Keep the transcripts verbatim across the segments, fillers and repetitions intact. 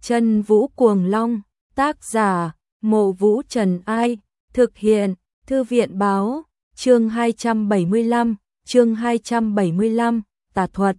Chân Vũ Cuồng Long, tác giả, Mộ Vũ Trần Ai, thực hiện, Thư viện báo, chương hai trăm bảy mươi lăm, chương hai trăm bảy mươi lăm, tà thuật.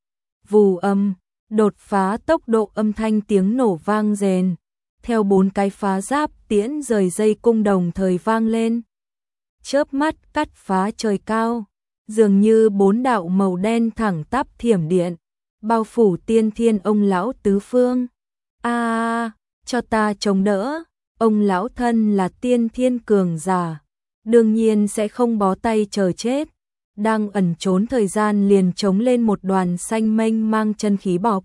Vù âm, đột phá tốc độ âm thanh tiếng nổ vang rền, theo bốn cái phá giáp tiễn rời dây cung đồng thời vang lên. Chớp mắt cắt phá trời cao, dường như bốn đạo màu đen thẳng tắp thiểm điện, bao phủ tiên thiên ông lão tứ phương. A, à, cho ta chống đỡ, ông lão thân là tiên thiên cường giả, đương nhiên sẽ không bó tay chờ chết. Đang ẩn trốn thời gian liền chống lên một đoàn xanh mênh mang chân khí bọc,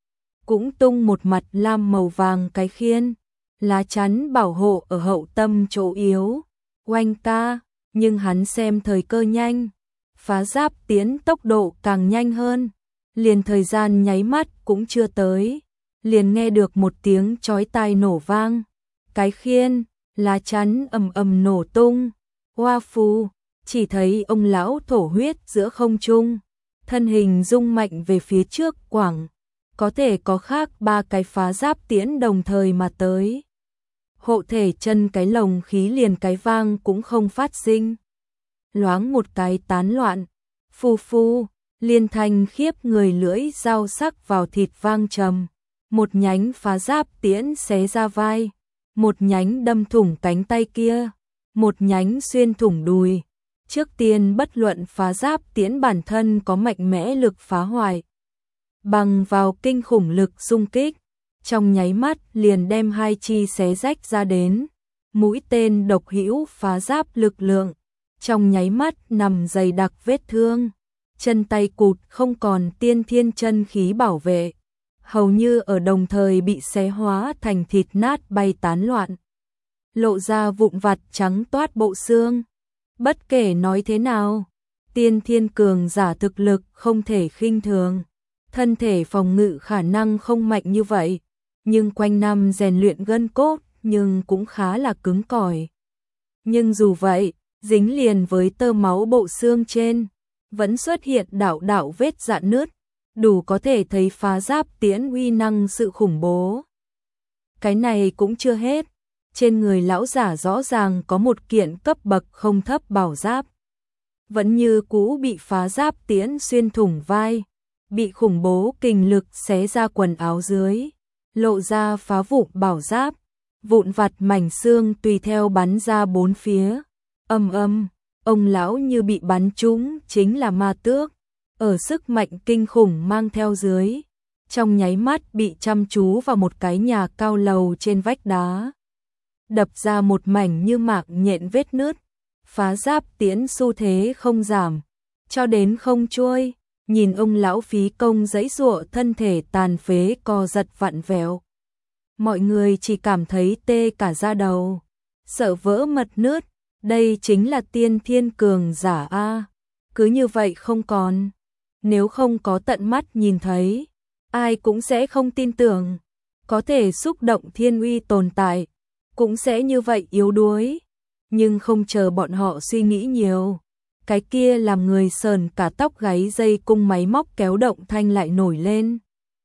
cũng tung một mặt lam màu vàng cái khiên, lá chắn bảo hộ ở hậu tâm chỗ yếu. Oanh ca, nhưng hắn xem thời cơ nhanh, phá giáp tiến tốc độ càng nhanh hơn, liền thời gian nháy mắt cũng chưa tới, liền nghe được một tiếng chói tai nổ vang, cái khiên, lá chắn ầm ầm nổ tung. Hoa phù, chỉ thấy ông lão thổ huyết giữa không trung, thân hình rung mạnh về phía trước quảng, có thể có khác ba cái phá giáp tiễn đồng thời mà tới. Hộ thể chân cái lồng khí liền cái vang cũng không phát sinh. Loáng một cái tán loạn, phu phu, liên thanh khiếp người lưỡi dao sắc vào thịt vang trầm. Một nhánh phá giáp tiễn xé ra vai, một nhánh đâm thủng cánh tay kia, một nhánh xuyên thủng đùi. Trước tiên bất luận phá giáp tiễn bản thân có mạnh mẽ lực phá hoại, bằng vào kinh khủng lực xung kích, trong nháy mắt liền đem hai chi xé rách ra đến. Mũi tên độc hữu phá giáp lực lượng, trong nháy mắt nằm dày đặc vết thương, chân tay cụt không còn tiên thiên chân khí bảo vệ, hầu như ở đồng thời bị xé hóa thành thịt nát bay tán loạn, lộ ra vụn vặt trắng toát bộ xương. Bất kể nói thế nào, tiên thiên cường giả thực lực không thể khinh thường, thân thể phòng ngự khả năng không mạnh như vậy, nhưng quanh năm rèn luyện gân cốt nhưng cũng khá là cứng cỏi. Nhưng dù vậy, dính liền với tơ máu bộ xương trên, vẫn xuất hiện đạo đạo vết rạn nứt, đủ có thể thấy phá giáp tiễn uy năng sự khủng bố. Cái này cũng chưa hết, trên người lão giả rõ ràng có một kiện cấp bậc không thấp bảo giáp, vẫn như cũ bị phá giáp tiễn xuyên thủng vai, bị khủng bố kình lực xé ra quần áo dưới, lộ ra phá vụn bảo giáp, vụn vặt mảnh xương tùy theo bắn ra bốn phía. Âm âm, ông lão như bị bắn trúng chính là ma tước, ở sức mạnh kinh khủng mang theo dưới, trong nháy mắt bị chăm chú vào một cái nhà cao lầu trên vách đá, đập ra một mảnh như mạc nhện vết nứt. Phá giáp tiễn xu thế không giảm, cho đến không trôi, nhìn ông lão phí công giãy giụa thân thể tàn phế co giật vặn vẹo. Mọi người chỉ cảm thấy tê cả da đầu, sợ vỡ mật nứt, đây chính là tiên thiên cường giả a, cứ như vậy không còn, nếu không có tận mắt nhìn thấy, ai cũng sẽ không tin tưởng, có thể xúc động thiên uy tồn tại, cũng sẽ như vậy yếu đuối. Nhưng không chờ bọn họ suy nghĩ nhiều, cái kia làm người sờn cả tóc gáy dây cung máy móc kéo động thanh lại nổi lên.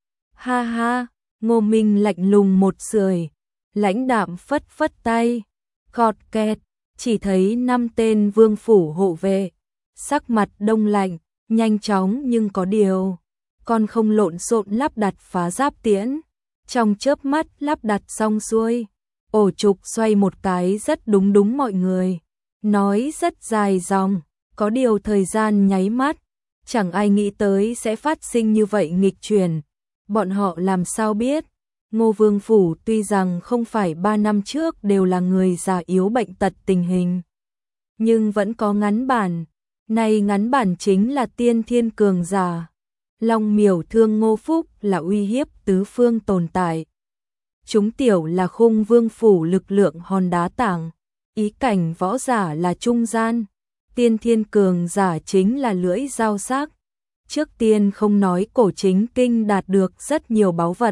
Ha ha, Ngô Minh lạnh lùng một sưởi, lãnh đạm phất phất tay, gọt kẹt, chỉ thấy năm tên vương phủ hộ vệ, sắc mặt đông lạnh, nhanh chóng nhưng có điều, còn không lộn xộn lắp đặt phá giáp tiễn, trong chớp mắt lắp đặt xong xuôi. Ổ trục xoay một cái rất đúng đúng mọi người, nói rất dài dòng, có điều thời gian nháy mắt, chẳng ai nghĩ tới sẽ phát sinh như vậy nghịch chuyển. Bọn họ làm sao biết, Ngô Vương Phủ tuy rằng không phải ba năm trước đều là người già yếu bệnh tật tình hình, nhưng vẫn có ngắn bản, này ngắn bản chính là tiên thiên cường giả. Long Miểu Thương Ngô Phúc là uy hiếp tứ phương tồn tại. Chúng tiểu là khung vương phủ lực lượng hòn đá tảng, ý cảnh võ giả là trung gian, tiên thiên cường giả chính là lưỡi dao sắc. Trước tiên không nói cổ chính kinh đạt được rất nhiều báu vật,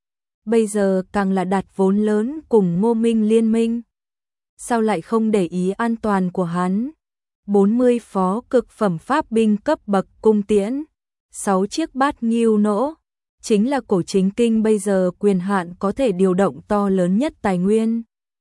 bây giờ càng là đạt vốn lớn cùng Ngô Minh liên minh. Sao lại không để ý an toàn của hắn? bốn mươi phó cực phẩm pháp binh cấp bậc cung tiễn, sáu chiếc bát nghiêu nỗ, chính là cổ chính kinh bây giờ quyền hạn có thể điều động to lớn nhất tài nguyên.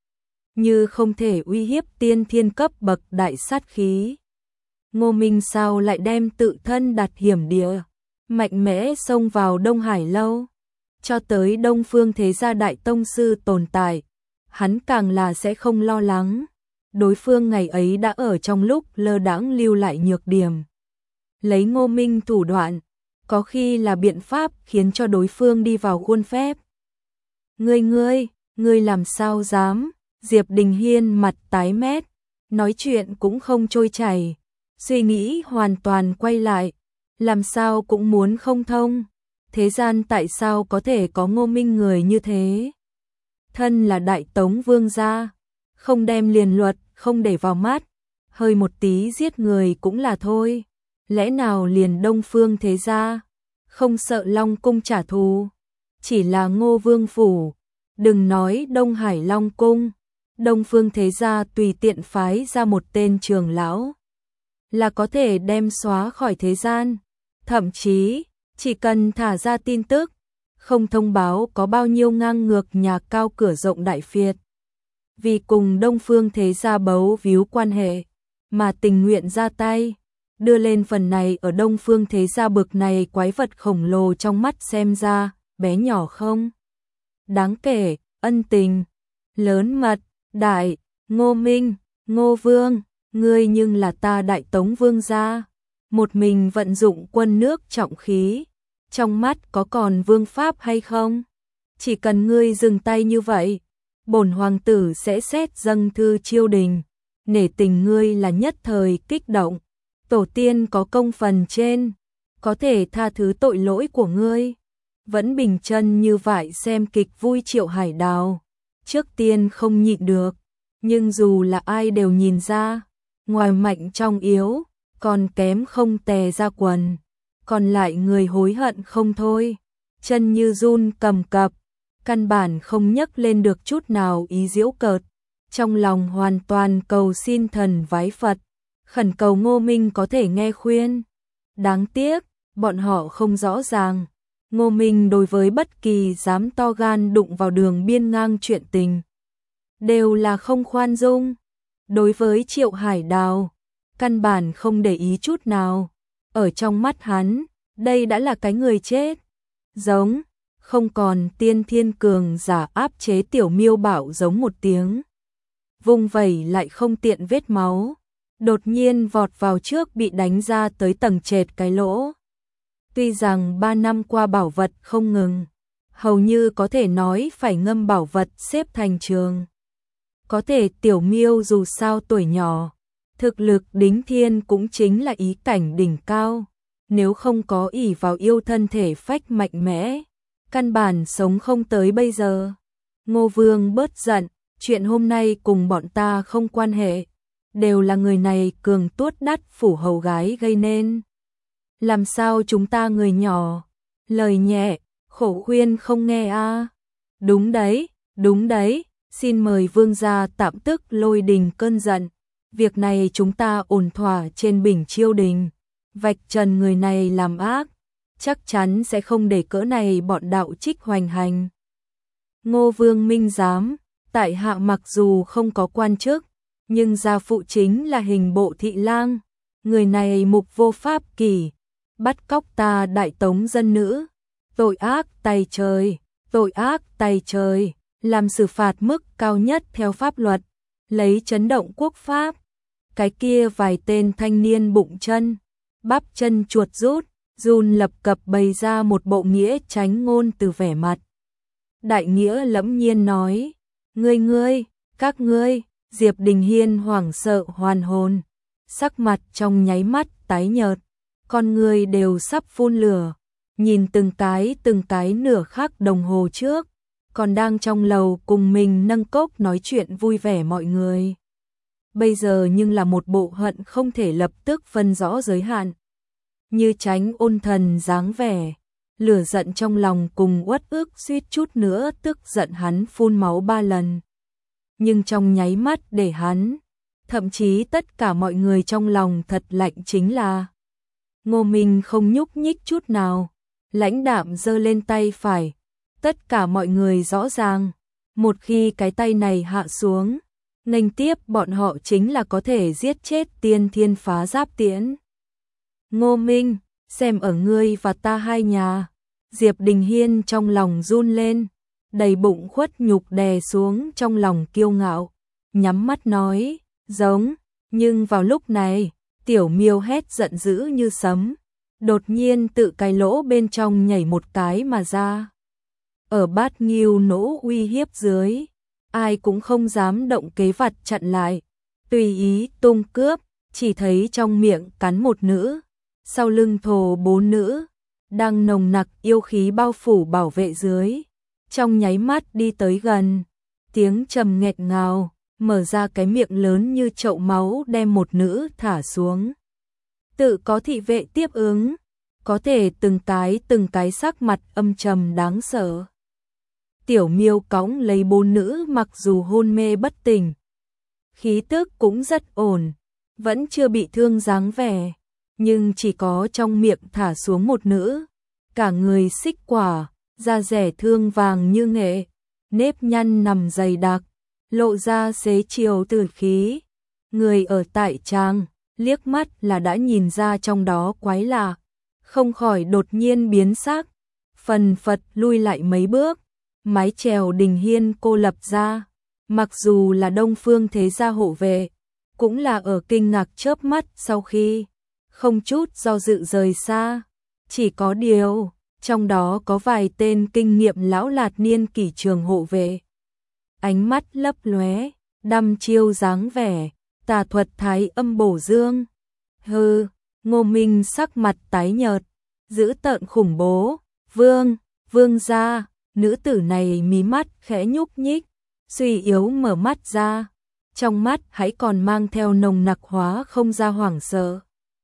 Như không thể uy hiếp tiên thiên cấp bậc đại sát khí. Ngô Minh sao lại đem tự thân đặt hiểm địa, mạnh mẽ xông vào Đông Hải Lâu, cho tới Đông Phương Thế Gia đại tông sư tồn tại, hắn càng là sẽ không lo lắng. Đối phương ngày ấy đã ở trong lúc lơ đãng lưu lại nhược điểm. Lấy Ngô Minh thủ đoạn, có khi là biện pháp khiến cho đối phương đi vào khuôn phép. Ngươi ngươi, ngươi làm sao dám? Diệp Đình Hiên mặt tái mét, nói chuyện cũng không trôi chảy, suy nghĩ hoàn toàn quay lại, làm sao cũng muốn không thông. Thế gian tại sao có thể có Ngô Minh người như thế? Thân là Đại Tống vương gia, không đem liền luật, không để vào mắt, hơi một tí giết người cũng là thôi. Lẽ nào liền Đông Phương Thế Gia, không sợ Long Cung trả thù? Chỉ là Ngô Vương Phủ, đừng nói Đông Hải Long Cung, Đông Phương Thế Gia tùy tiện phái ra một tên trường lão, là có thể đem xóa khỏi thế gian. Thậm chí, chỉ cần thả ra tin tức, không thông báo có bao nhiêu ngang ngược nhà cao cửa rộng đại phiệt. Vì cùng Đông Phương Thế Gia bấu víu quan hệ, mà tình nguyện ra tay, đưa lên phần này ở Đông Phương Thế Gia bực này quái vật khổng lồ trong mắt xem ra, bé nhỏ không? Đáng kể, ân tình, lớn mật, đại, Ngô Minh, Ngô Vương, ngươi nhưng là ta Đại Tống vương gia, một mình vận dụng quân nước trọng khí, trong mắt có còn vương pháp hay không? Chỉ cần ngươi dừng tay như vậy, bổn hoàng tử sẽ xét dâng thư chiêu đình, nể tình ngươi là nhất thời kích động, tổ tiên có công phần trên, có thể tha thứ tội lỗi của ngươi. Vẫn bình chân như vậy xem kịch vui Triệu Hải Đào, trước tiên không nhịn được, nhưng dù là ai đều nhìn ra, ngoài mạnh trong yếu, còn kém không tè ra quần, còn lại người hối hận không thôi, chân như run cầm cập, căn bản không nhấc lên được chút nào ý giễu cợt, trong lòng hoàn toàn cầu xin thần vái Phật, khẩn cầu Ngô Minh có thể nghe khuyên. Đáng tiếc, bọn họ không rõ ràng, Ngô Minh đối với bất kỳ dám to gan đụng vào đường biên ngang chuyện tình, đều là không khoan dung. Đối với Triệu Hải Đào, căn bản không để ý chút nào, ở trong mắt hắn, đây đã là cái người chết. Giống, không còn tiên thiên cường giả áp chế tiểu miêu bảo giống một tiếng. Vung vẩy lại không tiện vết máu, đột nhiên vọt vào trước bị đánh ra tới tầng trệt cái lỗ. Tuy rằng ba năm qua bảo vật không ngừng, hầu như có thể nói phải ngâm bảo vật xếp thành trường. Có thể tiểu miêu dù sao tuổi nhỏ, thực lực đính thiên cũng chính là ý cảnh đỉnh cao, nếu không có ỷ vào yêu thân thể phách mạnh mẽ, căn bản sống không tới bây giờ. Ngô Vương bớt giận, chuyện hôm nay cùng bọn ta không quan hệ, đều là người này cường tuốt đắt phủ hầu gái gây nên. Làm sao chúng ta người nhỏ, lời nhẹ, khổ khuyên không nghe a? À? Đúng đấy, đúng đấy, xin mời vương gia tạm tức lôi đình cơn giận, việc này chúng ta ổn thỏa trên bình chiêu đình, vạch trần người này làm ác, chắc chắn sẽ không để cỡ này bọn đạo trích hoành hành. Ngô Vương minh giám, tại hạ mặc dù không có quan chức, nhưng gia phụ chính là hình bộ thị lang, người này mục vô pháp kỷ, bắt cóc ta Đại Tống dân nữ, tội ác tày trời, tội ác tày trời, làm xử phạt mức cao nhất theo pháp luật, lấy chấn động quốc pháp. Cái kia vài tên thanh niên bụng chân, bắp chân chuột rút, run lập cập bày ra một bộ nghĩa tránh ngôn từ vẻ mặt. Đại nghĩa lẫm nhiên nói, ngươi ngươi, các ngươi, Diệp Đình Hiên hoảng sợ hoàn hồn, sắc mặt trong nháy mắt tái nhợt, con người đều sắp phun lửa, nhìn từng cái từng cái nửa khắc đồng hồ trước, còn đang trong lầu cùng mình nâng cốc nói chuyện vui vẻ mọi người. Bây giờ nhưng là một bộ hận không thể lập tức phân rõ giới hạn. Như tránh ôn thần dáng vẻ, lửa giận trong lòng cùng uất ức suýt chút nữa tức giận hắn phun máu ba lần. Nhưng trong nháy mắt để hắn, thậm chí tất cả mọi người trong lòng thật lạnh chính là Ngô Minh không nhúc nhích chút nào, lãnh đạm giơ lên tay phải. Tất cả mọi người rõ ràng, một khi cái tay này hạ xuống, nghênh tiếp bọn họ chính là có thể giết chết tiên thiên phá giáp tiễn. Ngô Minh, xem ở ngươi và ta hai nhà. Diệp Đình Hiên trong lòng run lên, đầy bụng khuất nhục đè xuống trong lòng kiêu ngạo, nhắm mắt nói, giống, nhưng vào lúc này, Tiểu Miêu hét giận dữ như sấm, đột nhiên tự cái lỗ bên trong nhảy một cái mà ra. Ở Bát Nghiêu nỗ uy hiếp dưới, ai cũng không dám động kế vặt chặn lại, tùy ý tung cướp, chỉ thấy trong miệng cắn một nữ, sau lưng thồ bốn nữ, đang nồng nặc yêu khí bao phủ bảo vệ dưới, trong nháy mắt đi tới gần, tiếng trầm nghẹt ngào, mở ra cái miệng lớn như chậu máu đem một nữ thả xuống. Tự có thị vệ tiếp ứng, có thể từng cái từng cái sắc mặt âm trầm đáng sợ. Tiểu Miêu cõng lấy bốn nữ mặc dù hôn mê bất tỉnh, khí tức cũng rất ổn, vẫn chưa bị thương dáng vẻ, nhưng chỉ có trong miệng thả xuống một nữ, cả người xích quả, da rẻ thương vàng như nghệ, nếp nhăn nằm dày đặc, lộ ra xế chiều tử khí. Người ở tại trang, liếc mắt là đã nhìn ra trong đó quái lạ, không khỏi đột nhiên biến sắc, phần phật lui lại mấy bước, mái chèo Đình Hiên cô lập ra, mặc dù là Đông Phương thế gia hộ vệ, cũng là ở kinh ngạc chớp mắt sau khi không chút do dự rời xa. Chỉ có điều, trong đó có vài tên kinh nghiệm lão lạt niên kỷ trường hộ vệ. Ánh mắt lấp lóe, đăm chiêu dáng vẻ, tà thuật thái âm bổ dương. Hừ, Ngô Minh sắc mặt tái nhợt, dữ tợn khủng bố, vương, vương gia, nữ tử này mí mắt khẽ nhúc nhích, suy yếu mở mắt ra, trong mắt hãy còn mang theo nồng nặc hóa không ra hoảng sợ.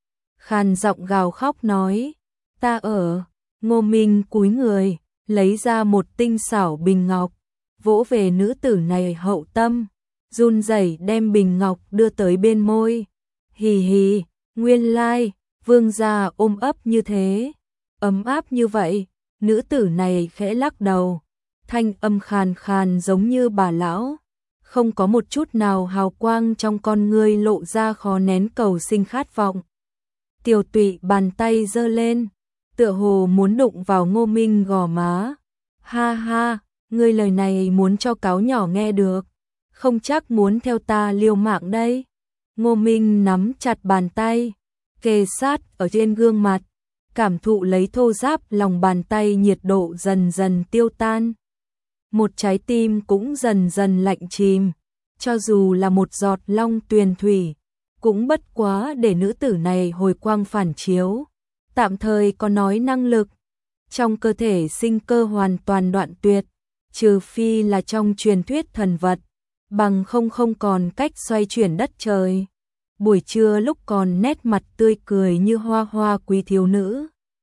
Khàn giọng gào khóc nói, ta ở. Ngô Minh cúi người, lấy ra một tinh xảo bình ngọc, vỗ về nữ tử này hậu tâm, run rẩy đem bình ngọc đưa tới bên môi. Hì hì, nguyên lai, vương gia ôm ấp như thế, ấm áp như vậy. Nữ tử này khẽ lắc đầu, thanh âm khàn khàn giống như bà lão, không có một chút nào hào quang trong con ngươi, lộ ra khó nén cầu sinh khát vọng. Tiểu Tụy bàn tay giơ lên, tựa hồ muốn đụng vào Ngô Minh gò má. Ha ha, ngươi lời này muốn cho cáo nhỏ nghe được, không chắc muốn theo ta liều mạng đây. Ngô Minh nắm chặt bàn tay, kề sát ở trên gương mặt, cảm thụ lấy thô ráp lòng bàn tay, nhiệt độ dần dần tiêu tan. Một trái tim cũng dần dần lạnh chìm, cho dù là một giọt long tuyền thủy, cũng bất quá để nữ tử này hồi quang phản chiếu, tạm thời có nói năng lực. Trong cơ thể sinh cơ hoàn toàn đoạn tuyệt, trừ phi là trong truyền thuyết thần vật, bằng không không còn cách xoay chuyển đất trời. Buổi trưa lúc còn nét mặt tươi cười như hoa hoa quý thiếu nữ,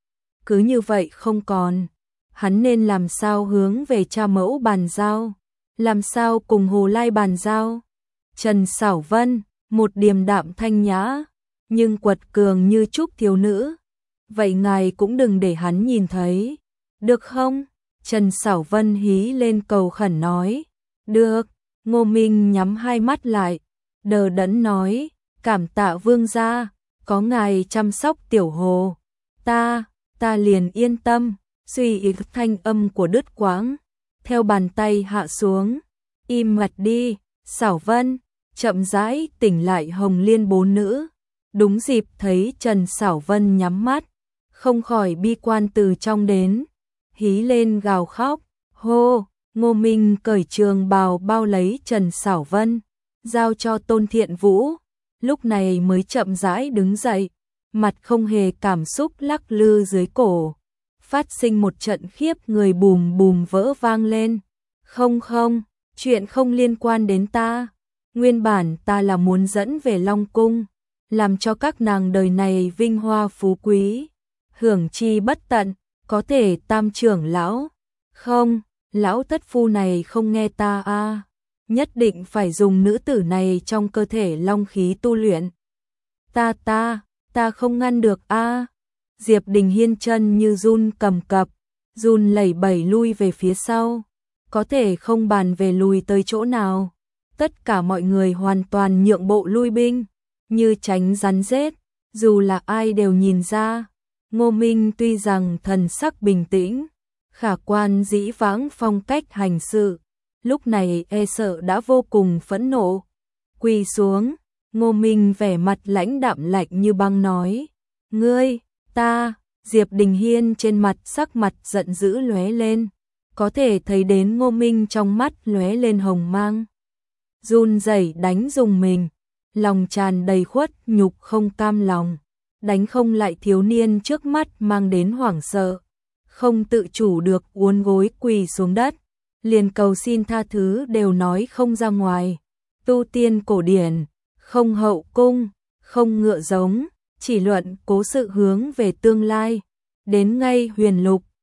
cứ như vậy không còn, hắn nên làm sao hướng về cha mẫu bàn giao, làm sao cùng Hồ Lai bàn giao. Trần Sảo Vân, một điềm đạm thanh nhã, nhưng quật cường như trúc thiếu nữ, vậy ngài cũng đừng để hắn nhìn thấy, được không? Trần Sảo Vân hí lên cầu khẩn nói. Được. Ngô Minh nhắm hai mắt lại, đờ đẫn nói, cảm tạ vương gia, có ngài chăm sóc tiểu hồ, ta, ta liền yên tâm. Suy ý thanh âm của đứt quãng, theo bàn tay hạ xuống, im mặt đi. Sảo Vân chậm rãi tỉnh lại Hồng Liên bốn nữ, đúng dịp thấy Trần Sảo Vân nhắm mắt, không khỏi bi quan từ trong đến, hí lên gào khóc. Hô. Ngô Minh cởi trường bào bao lấy Trần Sảo Vân, giao cho Tôn Thiện Vũ, lúc này mới chậm rãi đứng dậy, mặt không hề cảm xúc lắc lư dưới cổ, phát sinh một trận khiếp người bùm bùm vỡ vang lên. Không không, chuyện không liên quan đến ta, nguyên bản ta là muốn dẫn về Long Cung, làm cho các nàng đời này vinh hoa phú quý, hưởng chi bất tận, có thể Tam trưởng lão. Không, lão thất phu này không nghe ta a, à. Nhất định phải dùng nữ tử này trong cơ thể long khí tu luyện. Ta ta, ta không ngăn được a. À. Diệp Đình Hiên chân như run cầm cập, run lẩy bẩy lui về phía sau, có thể không bàn về lùi tới chỗ nào. Tất cả mọi người hoàn toàn nhượng bộ lui binh, như tránh rắn rết, dù là ai đều nhìn ra. Ngô Minh tuy rằng thần sắc bình tĩnh, khả quan dĩ vãng phong cách hành sự, lúc này e sợ đã vô cùng phẫn nộ. Quỳ xuống, Ngô Minh vẻ mặt lãnh đạm lạnh như băng nói, ngươi, ta, Diệp Đình Hiên trên mặt sắc mặt giận dữ lóe lên, có thể thấy đến Ngô Minh trong mắt lóe lên hồng mang. Run rẩy đánh dùng mình, lòng tràn đầy khuất nhục không cam lòng, đánh không lại thiếu niên trước mắt mang đến hoảng sợ, không tự chủ được uốn gối quỳ xuống đất, liền cầu xin tha thứ đều nói không ra ngoài. Tu tiên cổ điển, không hậu cung, không ngựa giống, chỉ luận cố sự hướng về tương lai. Đến ngay huyền lục,